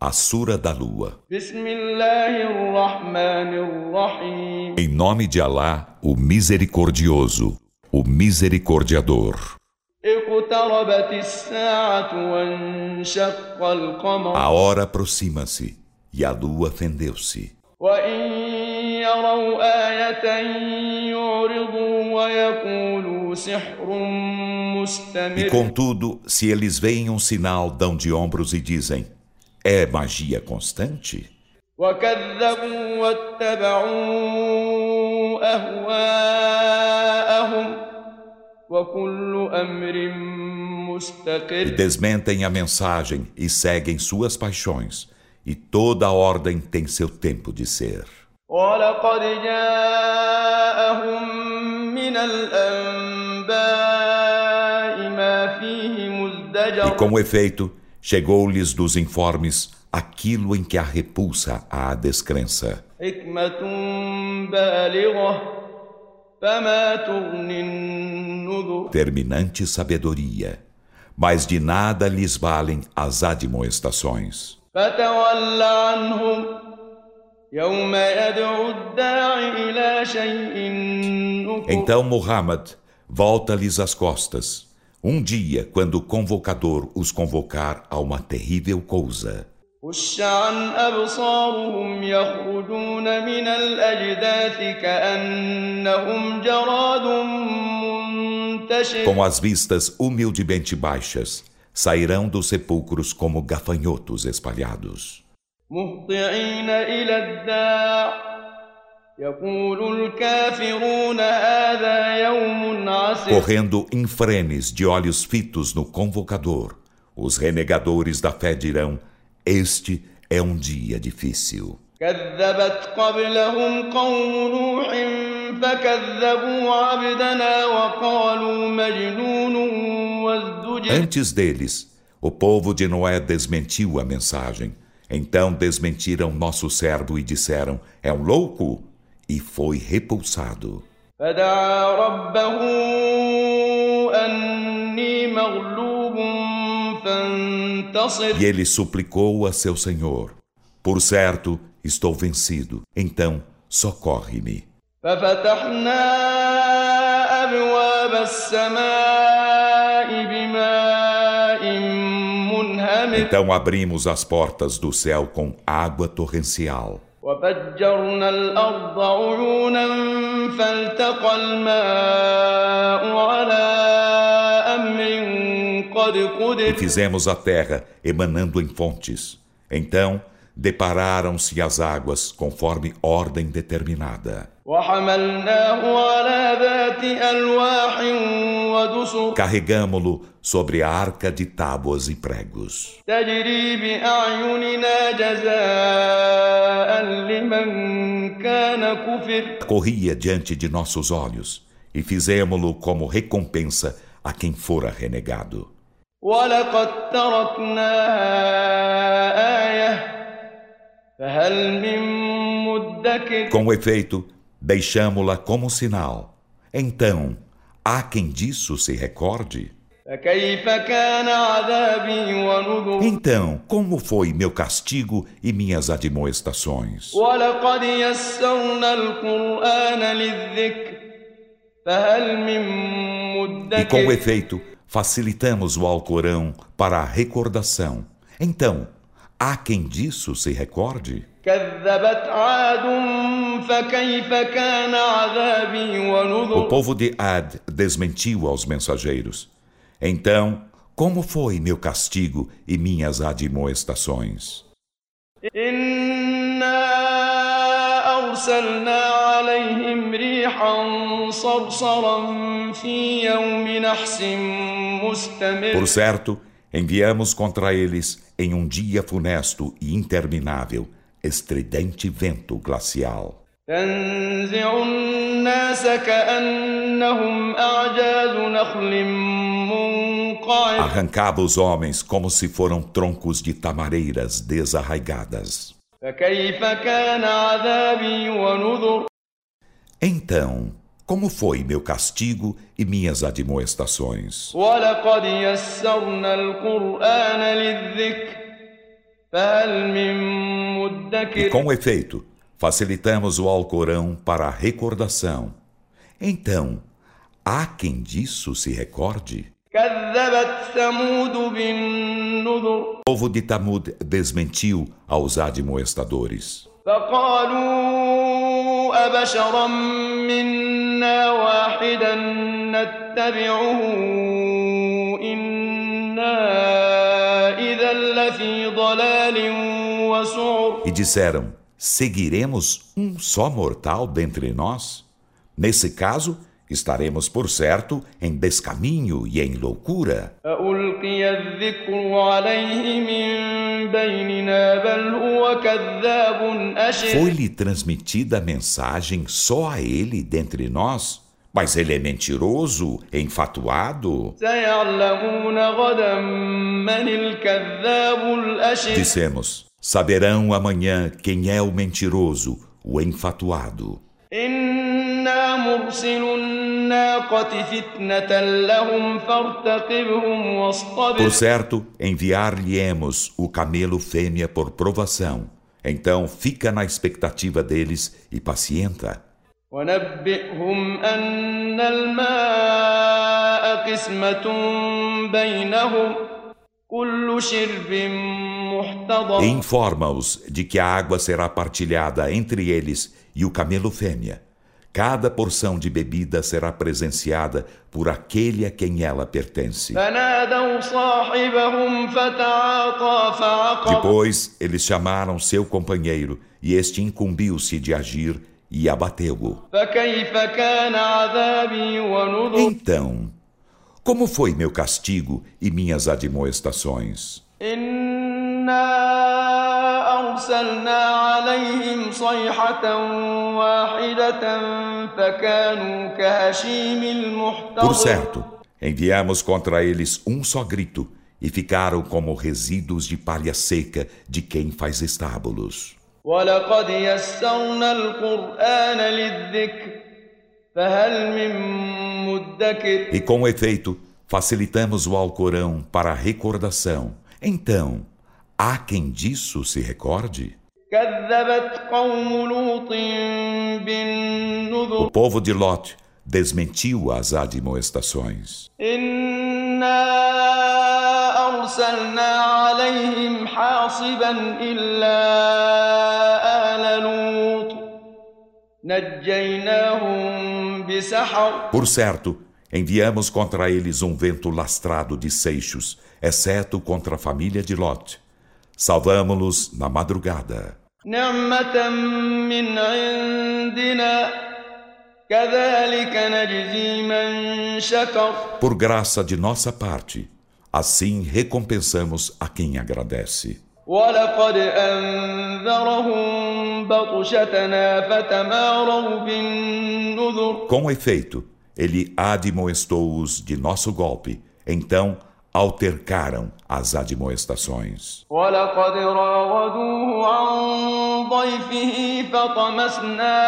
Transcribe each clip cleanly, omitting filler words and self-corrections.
A Sura da Lua. بسم الله الرحمن الرحيم Em nome de Alá, o Misericordioso, o Misericordiador. اقتربت الساعة وانشق القمر A hora aproxima-se e a lua fendeu-se. وإن يروا آية يعرضوا ويقولوا سحر E مستمر contudo, se eles veem um sinal, dão de ombros e dizem: é magia constante? وكذبوا واتبعوا أهواءهم وكل أمر E مستقر desmentem a mensagem e seguem suas paixões. E toda ordem tem seu tempo de ser. ولقد جاءهم من الأنباء ما فيه E مزدجر com efeito, chegou-lhes dos informes aquilo em que a repulsa a descrença. حكمة بالغة فما تغني النذر Terminante sabedoria. Mas de nada lhes valem as admoestações. فتول عنهم يوم يدعو الداعي إلى شيء نكر Então Muhammad volta-lhes as costas, um dia quando o convocador os convocar a uma terrível coisa. خش عن أبصارهم يخرجون من الأجداث كأنهم جراد منتشر Com as vistas humildemente baixas, sairão dos sepulcros como gafanhotos espalhados. مهطعين إلى الداع يقول الكافرون هذا يوم عسر Correndo em frenes de olhos fitos no convocador, os renegadores da fé dirão: este é um dia difícil. كذبت قبلهم قوم نوح فكذبوا عبدنا وقالوا مجنون وازدجر Antes deles, o povo de Noé desmentiu a mensagem. Então desmentiram nosso servo e disseram: é um louco? E foi repulsado. فدعا ربه أني مغلوب فانتصر E ele suplicou a seu Senhor: por certo, estou vencido. Então, socorre-me. ففتحنا أبواب السماء بماء منهمر Então abrimos as portas do céu com água torrencial. وفجرنا الأرض عيونا فالتقى الماء على أمر قد E قدر fizemos a terra emanando em fontes. Então, depararam-se as águas conforme ordem determinada. وحملناه على ذات ألواح ودسر Carregamo-lo sobre a arca de tábuas e pregos. تجري بأعيننا جزاء لمن كان كفر Corria diante de nossos olhos e fizemo-lo como recompensa a quem fora renegado. ولقد تركناها آية فهل من مدكر Com efeito, deixamo-la como sinal. Então, há quem disso se recorde? فكيف كان عذابي ونذر Então, como foi meu castigo e minhas admoestações? ولقد يسرنا القرآن للذكر فهل من E com مدكر efeito, facilitamos o Alcorão para a recordação. Então, há quem disso se recorde? كذبت عاد فكيف كان عذابي O ونذر povo de Ad desmentiu aos mensageiros. Então, como foi meu castigo e minhas admoestações? إنا أرسلنا عليهم ريحا صرصرا في يوم نحس مستمر Por certo, enviamos contra eles em um dia funesto e interminável, estridente vento glacial. تنزع الناس كأنهم أعجاز نخل منقعر Arrancava os homens como se foram troncos de tamareiras desarraigadas. فكيف كان عذابي ونذر Então, como foi meu castigo e minhas admoestações? ولقد يسرنا القرآن للذكر فهل من E مدكر com efeito, facilitamos o Alcorão para a recordação. Então, há quem disso se recorde? كذبت ثمود بالنذر O povo de Tamud desmentiu aos admoestadores. فقالوا أبشرا منا واحدا نتبعه إنا إذا لفي ضلال وسعر E disseram, seguiremos um só mortal dentre nós? Nesse caso, estaremos por certo em descaminho e em loucura. ألقي الذكر عليه من بيننا بل هو كذاب أشر Foi-lhe transmitida a mensagem só a ele dentre nós? Mas ele é mentiroso, enfatuado. سيعلمون غدا من الكذاب الأشر Dissemos, saberão amanhã quem é o mentiroso, o enfatuado. إنا مرسل الناقة فتنة لهم فارتقبهم واصطبر Por certo, enviar-lhe-emos o camelo fêmea por provação. Então fica na expectativa deles e pacienta. ونبئهم أن الماء قسمة بينهم كل شرب E محتضر informa-os de que a água será partilhada entre eles e o camelo fêmea. Cada porção de bebida será presenciada por aquele a quem ela pertence. فنادوا صاحبهم فتعاطى فعقر Depois, eles chamaram seu companheiro, e este incumbiu-se de agir e abateu-o. فكيف كان عذابي ونذر Então, como foi meu castigo e minhas admoestações? إنا أرسلنا عليهم صيحة واحدة فكانوا كهشيم Por المحتضر certo, enviamos contra eles um só grito, e ficaram como resíduos de palha seca de quem faz estábulos. ولقد يسرنا القرآن للذكر فهل من مدكر E com efeito, facilitamos o Alcorão para a recordação. Então, há quem disso se recorde? كذبت قوم لوط O بالنذر povo de Lot desmentiu as admoestações. إنا أرسلنا عليهم حاصبا إلا آل لوط نجيناهم بسحر Por certo, enviamos contra eles um vento lastrado de seixos, exceto contra a família de Lot. Salvamo-los na madrugada. نعمة من عندنا كذلك نجزي من شكر Por graça de nossa parte, assim recompensamos a quem agradece. ولقد أنذرهم بطشتنا فتماروا بالنذر Com efeito, ele admoestou-os de nosso golpe, então altercaram as admoestações. ولقد راودوه عن ضيفه فطمسنا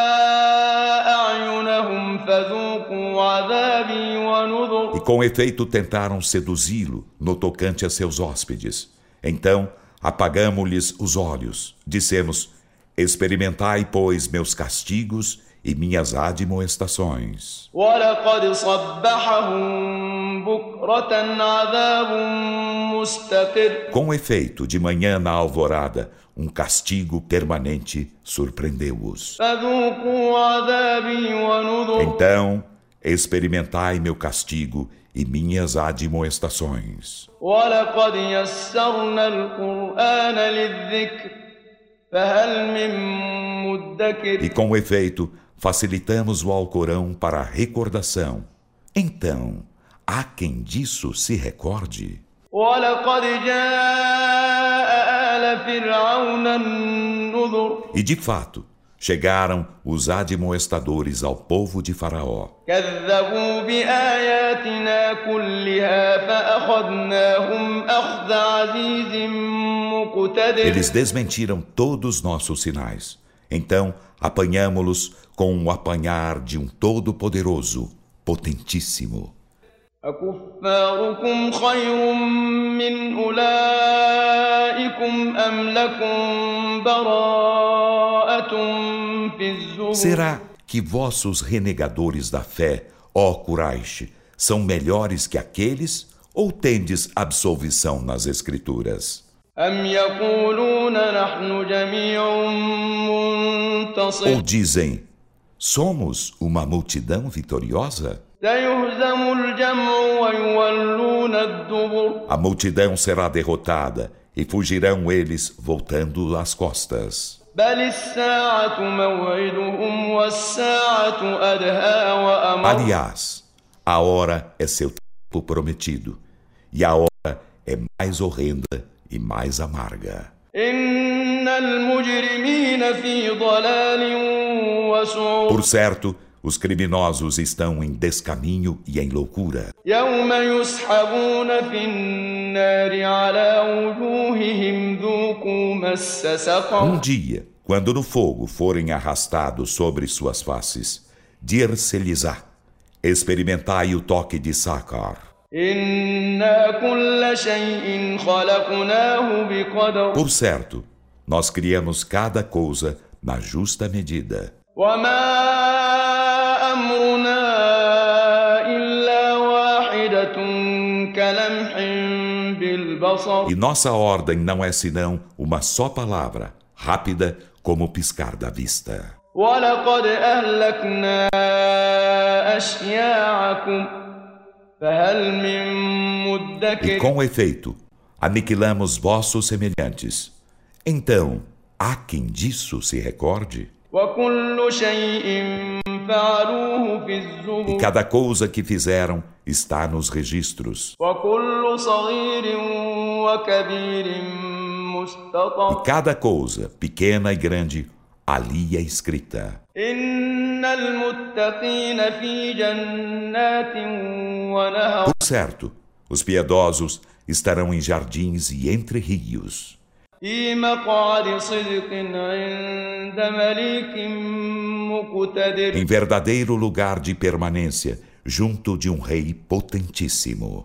أعينهم فذوقوا عذابي ونذر E com efeito tentaram seduzi-lo no tocante a seus hóspedes. Então apagamo-lhes os olhos. Dissemos, experimentai, pois, meus castigos e minhas admoestações. ولقد صبحهم بكرة عذاب مستقر Com efeito, de manhã na alvorada, um castigo permanente surpreendeu-os. فذوقوا عذابي ونذر Então, experimentai meu castigo e minhas admoestações. ولقد يسرنا القرآن للذكر فهل من مدكر E com efeito, facilitamos o Alcorão para a recordação. Então, há quem disso se recorde? ولقد جاء آل فرعون النذر E de fato, chegaram os admoestadores ao povo de Faraó. كذبوا بآياتنا كلها فأخذناهم أخذ عزيز مقتدر Eles desmentiram todos nossos sinais. Então, apanhamo-los com o apanhar de um Todo-Poderoso, potentíssimo. أكفاركم خير من أولئكم أم لكم براءة في الزبر Será que vossos renegadores da fé, ó Quraish, são melhores que aqueles, ou tendes absolvição nas Escrituras? أم يقولون نحن جميع منتصر Ou dizem, somos uma multidão vitoriosa? سيهزم الجمع ويولون الدبر A multidão será derrotada e fugirão eles voltando as costas. بل الساعة موعدهم والساعة أدهى وأمر Aliás, a hora é seu tempo prometido, e a hora é mais horrenda e mais amarga. إن المجرمين في ضلال وسعر Por certo, os criminosos estão em descaminho e em loucura. يوم يسحبون في النار على وجوههم ذوقوا مس سقر Dia, quando no fogo forem arrastados sobre suas faces, dir-se-lhes-á, experimentai o toque de Sakar. إنا كل شيء خلقناه بقدر Por certo, nós criamos cada coisa na justa medida. وما أمرنا إلا واحدة كلمح بالبصر E nossa ordem não é senão uma só palavra, rápida como o piscar da vista. ولقد أهلكنا أشياعكم فهل من E مدكر com efeito, aniquilamos vossos semelhantes. Então, há quem disso se recorde? وكل شيء فعلوه في E الزبر cada coisa que fizeram está nos registros. وكل صغير وكبير E مستطر cada coisa, pequena e grande, ali é escrita. إن المتقين في جنات ونهر Por certo, os piedosos estarão em jardins e entre rios, في مقعد صدق عند مليك مقتدر em verdadeiro lugar de permanência, junto de um rei potentíssimo.